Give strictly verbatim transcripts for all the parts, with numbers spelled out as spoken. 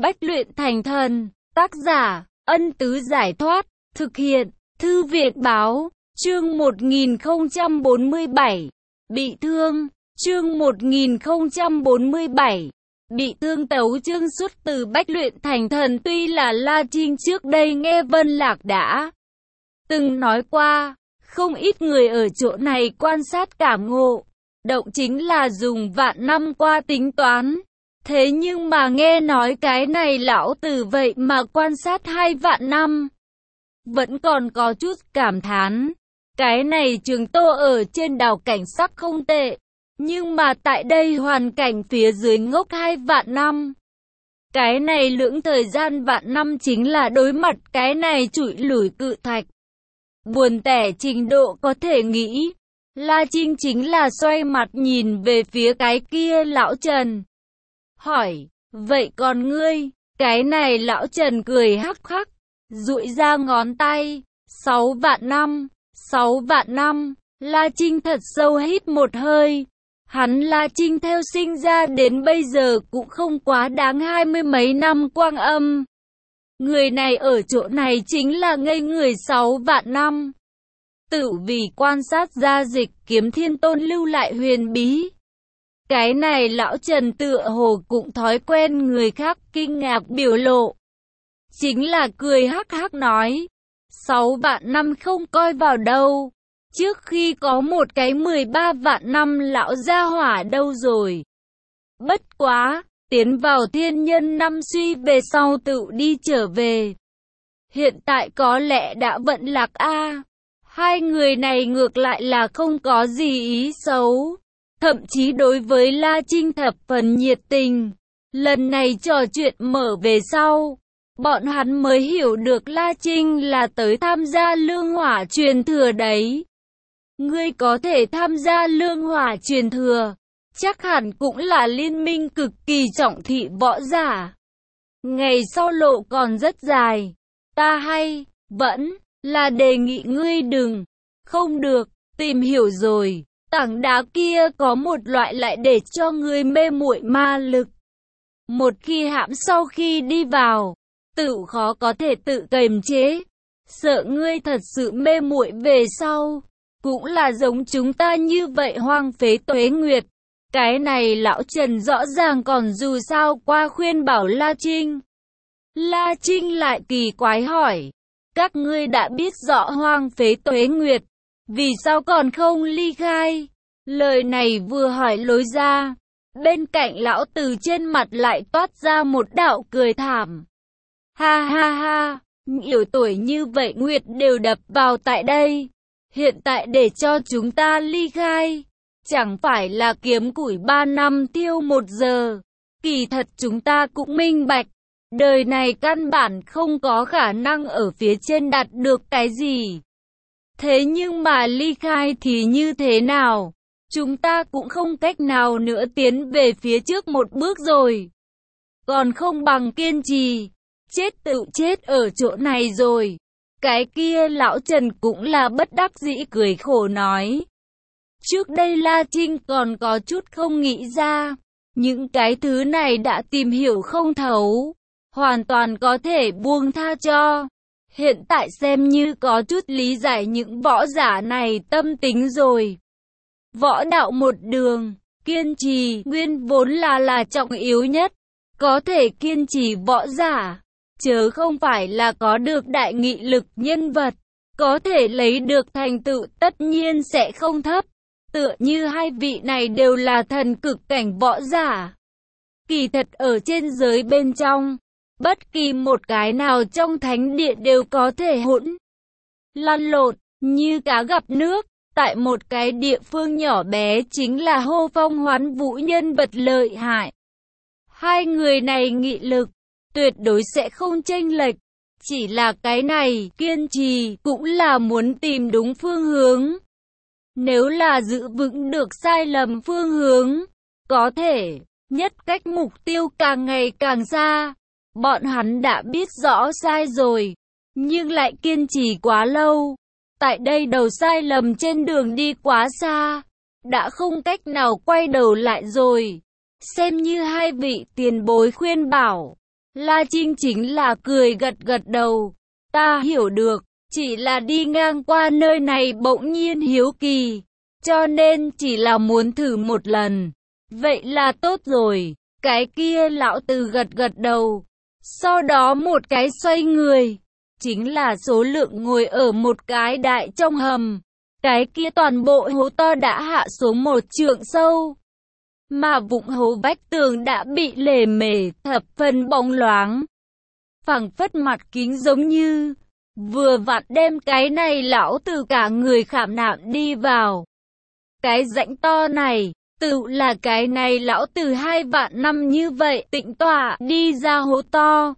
Bách luyện thành thần, tác giả, Ân Tứ Giải Thoát, thực hiện, Thư viện Báo, chương một nghìn không trăm bốn mươi bảy, bị thương, chương một nghìn không trăm bốn mươi bảy, bị thương. Tấu chương xuất từ Bách luyện thành thần. Tuy là La Trinh trước đây nghe Vân Lạc đã từng nói qua, không ít người ở chỗ này quan sát cảm ngộ, động chính là dùng vạn năm qua tính toán. Thế nhưng mà nghe nói cái này lão tử vậy mà quan sát hai vạn năm, vẫn còn có chút cảm thán. Cái này Trường Tô ở trên đảo cảnh sắc không tệ, nhưng mà tại đây hoàn cảnh phía dưới ngốc hai vạn năm. Cái này lưỡng thời gian vạn năm chính là đối mặt cái này trụi lủi cự thạch. Buồn tẻ trình độ có thể nghĩ. La Trinh chính là xoay mặt nhìn về phía cái kia lão Trần, hỏi, vậy còn ngươi? Cái này lão Trần cười hắc hắc, duỗi ra ngón tay, sáu vạn năm, sáu vạn năm. La Trinh thật sâu hít một hơi. Hắn La Trinh theo sinh ra đến bây giờ cũng không quá đáng hai mươi mấy năm quang âm. Người này ở chỗ này chính là ngây người sáu vạn năm. Tự vì quan sát gia dịch Kiếm Thiên Tôn lưu lại huyền bí. Cái này lão Trần tựa hồ cũng thói quen người khác kinh ngạc biểu lộ, chính là cười hắc hắc nói, sáu vạn năm không coi vào đâu. Trước khi có một cái mười ba vạn năm lão gia hỏa đâu rồi. Bất quá, tiến vào thiên nhân năm suy về sau tự đi trở về. Hiện tại có lẽ đã vận lạc a. Hai người này ngược lại là không có gì ý xấu, thậm chí đối với La Trinh thập phần nhiệt tình. Lần này trò chuyện mở về sau, bọn hắn mới hiểu được La Trinh là tới tham gia lương hỏa truyền thừa đấy. Ngươi có thể tham gia lương hỏa truyền thừa, chắc hẳn cũng là liên minh cực kỳ trọng thị võ giả. Ngày sau lộ còn rất dài, ta hay, vẫn là đề nghị ngươi đừng, không được, tìm hiểu rồi. Tảng đá kia có một loại lại để cho ngươi mê muội ma lực. Một khi hãm sau khi đi vào, tự khó có thể tự kiềm chế. Sợ ngươi thật sự mê muội về sau, cũng là giống chúng ta như vậy hoang phế tuế nguyệt. Cái này lão Trần rõ ràng còn dù sao qua khuyên bảo La Trinh. La Trinh lại kỳ quái hỏi, các ngươi đã biết rõ hoang phế tuế nguyệt, vì sao còn không ly khai? Lời này vừa hỏi lối ra, bên cạnh lão từ trên mặt lại toát ra một đạo cười thảm. Ha ha ha, nhiều tuổi như vậy nguyệt đều đập vào tại đây. Hiện tại để cho chúng ta ly khai, chẳng phải là kiếm củi ba năm tiêu một giờ. Kỳ thật chúng ta cũng minh bạch, đời này căn bản không có khả năng ở phía trên đạt được cái gì. Thế nhưng mà ly khai thì như thế nào? Chúng ta cũng không cách nào nữa tiến về phía trước một bước rồi. Còn không bằng kiên trì, chết tự chết ở chỗ này rồi. Cái kia lão Trần cũng là bất đắc dĩ cười khổ nói. Trước đây La Trinh còn có chút không nghĩ ra, những cái thứ này đã tìm hiểu không thấu, hoàn toàn có thể buông tha cho. Hiện tại xem như có chút lý giải những võ giả này tâm tính rồi. Võ đạo một đường, kiên trì nguyên vốn là là trọng yếu nhất. Có thể kiên trì võ giả, chớ không phải là có được đại nghị lực nhân vật, có thể lấy được thành tựu tất nhiên sẽ không thấp. Tựa như hai vị này đều là thần cực cảnh võ giả. Kỳ thật ở trên giới bên trong, bất kỳ một cái nào trong thánh địa đều có thể hỗn lăn lộn như cá gặp nước. Tại một cái địa phương nhỏ bé chính là hô phong hoán vũ nhân vật lợi hại. Hai người này nghị lực tuyệt đối sẽ không chênh lệch. Chỉ là cái này kiên trì cũng là muốn tìm đúng phương hướng. Nếu là giữ vững được sai lầm phương hướng, có thể nhất cách mục tiêu càng ngày càng xa. Bọn hắn đã biết rõ sai rồi, nhưng lại kiên trì quá lâu. Tại đây đầu sai lầm trên đường đi quá xa, đã không cách nào quay đầu lại rồi. Xem như hai vị tiền bối khuyên bảo, La Trinh chính là cười gật gật đầu. Ta hiểu được, chỉ là đi ngang qua nơi này bỗng nhiên hiếu kỳ, cho nên chỉ là muốn thử một lần. Vậy là tốt rồi. Cái kia lão tử gật gật đầu. Sau đó một cái xoay người, chính là số lượng ngồi ở một cái đại trong hầm. Cái kia toàn bộ hố to đã hạ xuống một trượng sâu, mà vụng hố vách tường đã bị lề mề, thập phần bóng loáng, phẳng phất mặt kính giống như vừa vặn đem cái này lão tử cả người khảm nạm đi vào. Cái rãnh to này, tự là cái này lão tử hai vạn năm như vậy tịnh tọa đi ra hố to.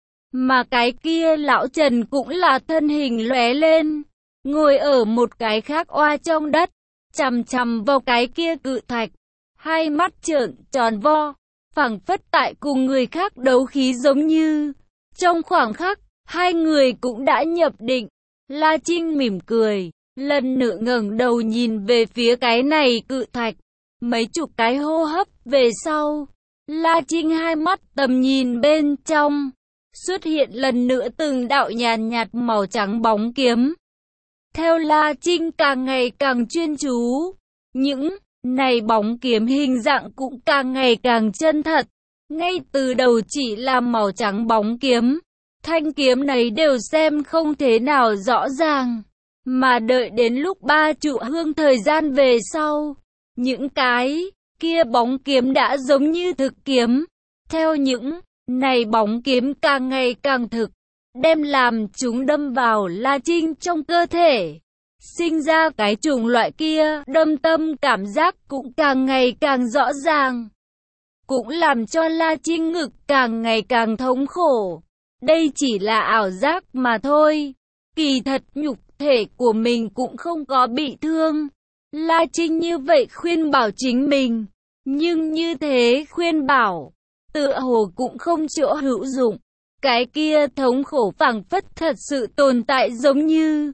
Mà cái kia lão Trần cũng là thân hình lóe lên, ngồi ở một cái khác oa trong đất, chằm chằm vào cái kia cự thạch, hai mắt trợn tròn vo, phảng phất tại cùng người khác đấu khí giống như. Trong khoảng khắc, hai người cũng đã nhập định. La Trinh mỉm cười, lần nữa ngẩng đầu nhìn về phía cái này cự thạch. Mấy chục cái hô hấp về sau, La Trinh hai mắt tầm nhìn bên trong, xuất hiện lần nữa từng đạo nhàn nhạt màu trắng bóng kiếm. Theo La Trinh càng ngày càng chuyên chú, những này bóng kiếm hình dạng cũng càng ngày càng chân thật. Ngay từ đầu chỉ là màu trắng bóng kiếm, thanh kiếm này đều xem không thế nào rõ ràng. Mà đợi đến lúc ba trụ hương thời gian về sau, những cái kia bóng kiếm đã giống như thực kiếm. Theo những này bóng kiếm càng ngày càng thực, đem làm chúng đâm vào La Trinh trong cơ thể. Sinh ra cái chủng loại kia, đâm tâm cảm giác cũng càng ngày càng rõ ràng. Cũng làm cho La Trinh ngực càng ngày càng thống khổ. Đây chỉ là ảo giác mà thôi. Kỳ thật nhục thể của mình cũng không có bị thương. La Trinh như vậy khuyên bảo chính mình. Nhưng như thế khuyên bảo, tựa hồ cũng không chỗ hữu dụng. Cái kia thống khổ phảng phất thật sự tồn tại giống như.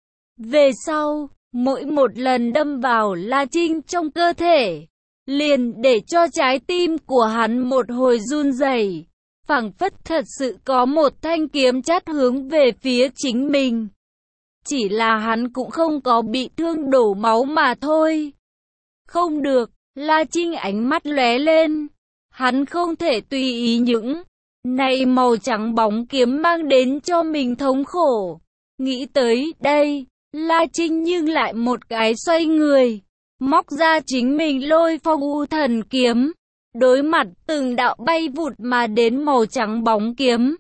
Về sau, mỗi một lần đâm vào La Trinh trong cơ thể, liền để cho trái tim của hắn một hồi run rẩy, phảng phất thật sự có một thanh kiếm chát hướng về phía chính mình. Chỉ là hắn cũng không có bị thương đổ máu mà thôi. Không được, La Trinh ánh mắt lóe lên. Hắn không thể tùy ý những này màu trắng bóng kiếm mang đến cho mình thống khổ. Nghĩ tới đây, La Trinh nhưng lại một cái xoay người, móc ra chính mình Lôi Phong U Thần kiếm, đối mặt từng đạo bay vụt mà đến màu trắng bóng kiếm.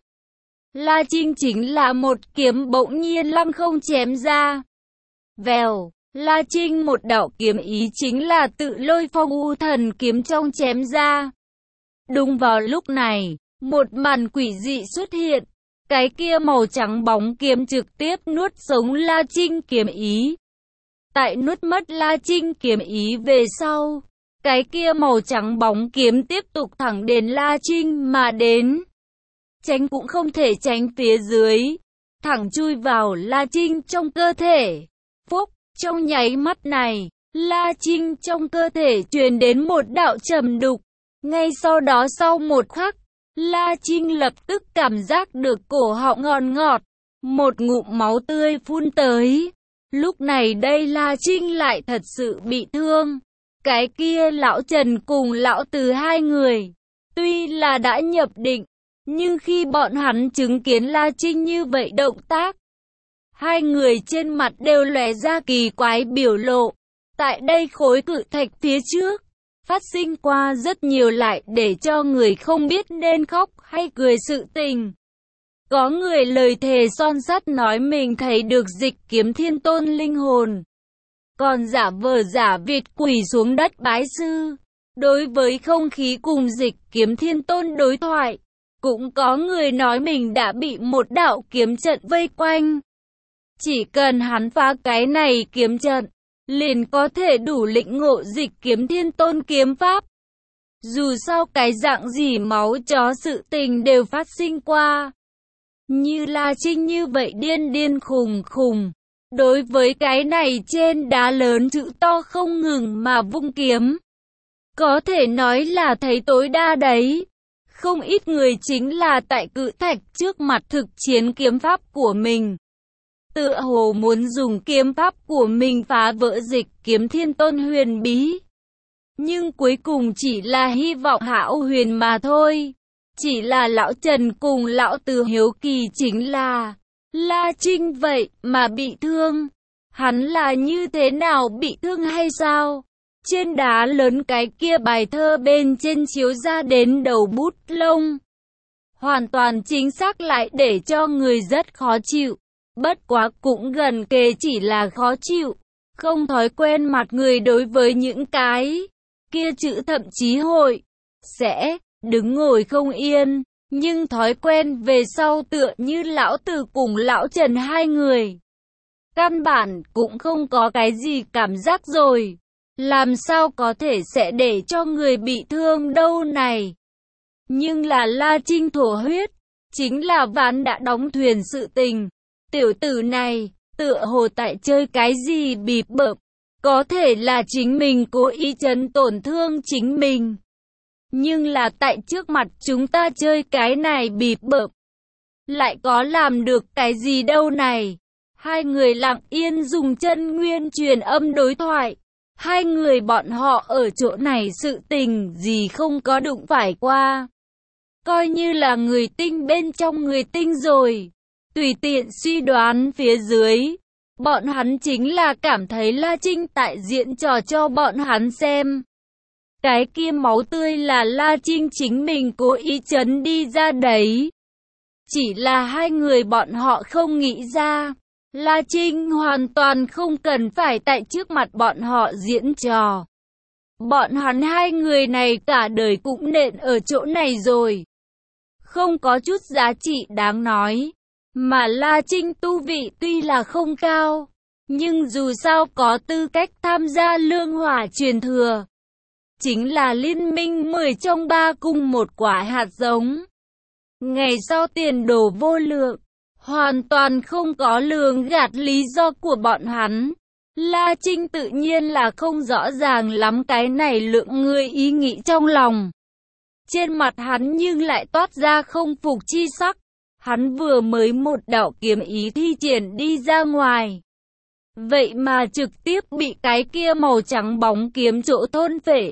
La Trinh chính là một kiếm bỗng nhiên lăng không chém ra. Vèo, La Trinh một đạo kiếm ý chính là tự Lôi Phong U Thần kiếm trong chém ra. Đúng vào lúc này, một màn quỷ dị xuất hiện. Cái kia màu trắng bóng kiếm trực tiếp nuốt sống La Trinh kiếm ý. Tại nuốt mất La Trinh kiếm ý về sau, cái kia màu trắng bóng kiếm tiếp tục thẳng đến La Trinh mà đến. Tránh cũng không thể tránh phía dưới, thẳng chui vào La Trinh trong cơ thể. Phúc, trong nháy mắt này, La Trinh trong cơ thể truyền đến một đạo trầm đục. Ngay sau đó sau một khắc, La Trinh lập tức cảm giác được cổ họng ngọt ngọt, một ngụm máu tươi phun tới. Lúc này đây La Trinh lại thật sự bị thương. Cái kia lão Trần cùng lão Từ hai người, tuy là đã nhập định, nhưng khi bọn hắn chứng kiến La Trinh như vậy động tác, hai người trên mặt đều lóe ra kỳ quái biểu lộ. Tại đây khối cự thạch phía trước, phát sinh qua rất nhiều lại để cho người không biết nên khóc hay cười sự tình. Có người lời thề son sắt nói mình thấy được Dịch Kiếm Thiên Tôn linh hồn, còn giả vờ giả vịt quỳ xuống đất bái sư. Đối với không khí cùng Dịch Kiếm Thiên Tôn đối thoại, cũng có người nói mình đã bị một đạo kiếm trận vây quanh. Chỉ cần hắn phá cái này kiếm trận, liền có thể đủ lĩnh ngộ Dịch Kiếm Thiên Tôn kiếm pháp. Dù sao cái dạng gì máu chó sự tình đều phát sinh qua. Như La Trinh như vậy điên điên khùng khùng, đối với cái này trên đá lớn chữ to không ngừng mà vung kiếm, có thể nói là thấy tối đa đấy. Không ít người chính là tại cự thạch trước mặt thực chiến kiếm pháp của mình. Tựa hồ muốn dùng kiếm pháp của mình phá vỡ dịch kiếm thiên tôn huyền bí. Nhưng cuối cùng chỉ là hy vọng hão huyền mà thôi. Chỉ là lão Trần cùng lão Từ hiếu kỳ chính là La Trinh vậy mà bị thương. Hắn là như thế nào, bị thương hay sao? Trên đá lớn cái kia bài thơ bên trên chiếu ra đến đầu bút lông. Hoàn toàn chính xác lại để cho người rất khó chịu. Bất quá cũng gần kề chỉ là khó chịu. Không thói quen mặt người đối với những cái kia chữ, thậm chí hội sẽ đứng ngồi không yên. Nhưng thói quen về sau tựa như lão Từ cùng lão Trần hai người. Căn bản cũng không có cái gì cảm giác rồi. Làm sao có thể sẽ để cho người bị thương đâu này. Nhưng là La Trinh thổ huyết, chính là ván đã đóng thuyền sự tình. Tiểu tử này, tựa hồ tại chơi cái gì bịp bợm. Có thể là chính mình cố ý chấn tổn thương chính mình. Nhưng là tại trước mặt chúng ta chơi cái này bịp bợm. Lại có làm được cái gì đâu này. Hai người lặng yên dùng chân nguyên truyền âm đối thoại. Hai người bọn họ ở chỗ này sự tình gì không có đụng phải qua. Coi như là người tinh bên trong người tinh rồi. Tùy tiện suy đoán phía dưới. Bọn hắn chính là cảm thấy La Trinh tại diễn trò cho bọn hắn xem. Cái kia máu tươi là La Trinh chính mình cố ý chấn đi ra đấy. Chỉ là hai người bọn họ không nghĩ ra. La Trinh hoàn toàn không cần phải tại trước mặt bọn họ diễn trò. Bọn hắn hai người này cả đời cũng nện ở chỗ này rồi. Không có chút giá trị đáng nói. Mà La Trinh tu vị tuy là không cao, nhưng dù sao có tư cách tham gia lương hỏa truyền thừa. Chính là liên minh mười trong ba cung một quả hạt giống. Ngày sau tiền đồ vô lượng. Hoàn toàn không có lường gạt lý do của bọn hắn. La Trinh tự nhiên là không rõ ràng lắm cái này lượng người ý nghĩ trong lòng. Trên mặt hắn nhưng lại toát ra không phục chi sắc. Hắn vừa mới một đạo kiếm ý thi triển đi ra ngoài. Vậy mà trực tiếp bị cái kia màu trắng bóng kiếm chỗ thôn phệ.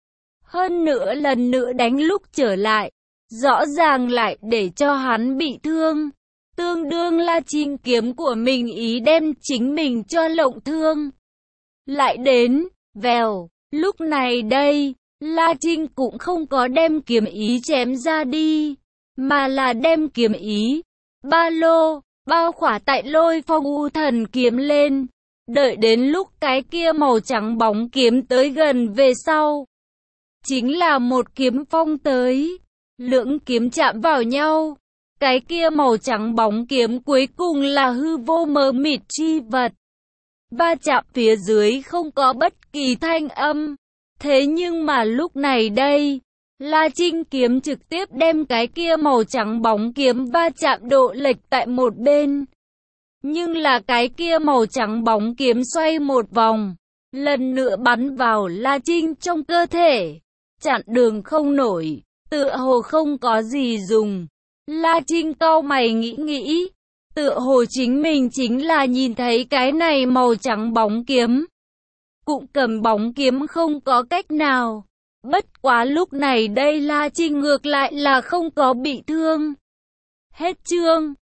Hơn nữa lần nữa đánh lúc trở lại. Rõ ràng lại để cho hắn bị thương. Tương đương La Trinh kiếm của mình ý đem chính mình cho lộng thương. Lại đến, vèo, lúc này đây, La Trinh cũng không có đem kiếm ý chém ra đi, mà là đem kiếm ý, ba lô, bao khỏa tại Lôi Phong U Thần kiếm lên. Đợi đến lúc cái kia màu trắng bóng kiếm tới gần về sau. Chính là một kiếm phong tới, lưỡng kiếm chạm vào nhau. Cái kia màu trắng bóng kiếm cuối cùng là hư vô mờ mịt chi vật. Va chạm phía dưới không có bất kỳ thanh âm. Thế nhưng mà lúc này đây, La Trinh kiếm trực tiếp đem cái kia màu trắng bóng kiếm va chạm độ lệch tại một bên. Nhưng là cái kia màu trắng bóng kiếm xoay một vòng, lần nữa bắn vào La Trinh trong cơ thể. Chặn đường không nổi, tựa hồ không có gì dùng. La Trinh cau mày nghĩ nghĩ, tựa hồ chính mình chính là nhìn thấy cái này màu trắng bóng kiếm. Cũng cầm bóng kiếm không có cách nào. Bất quá lúc này đây La Trinh ngược lại là không có bị thương. Hết chương.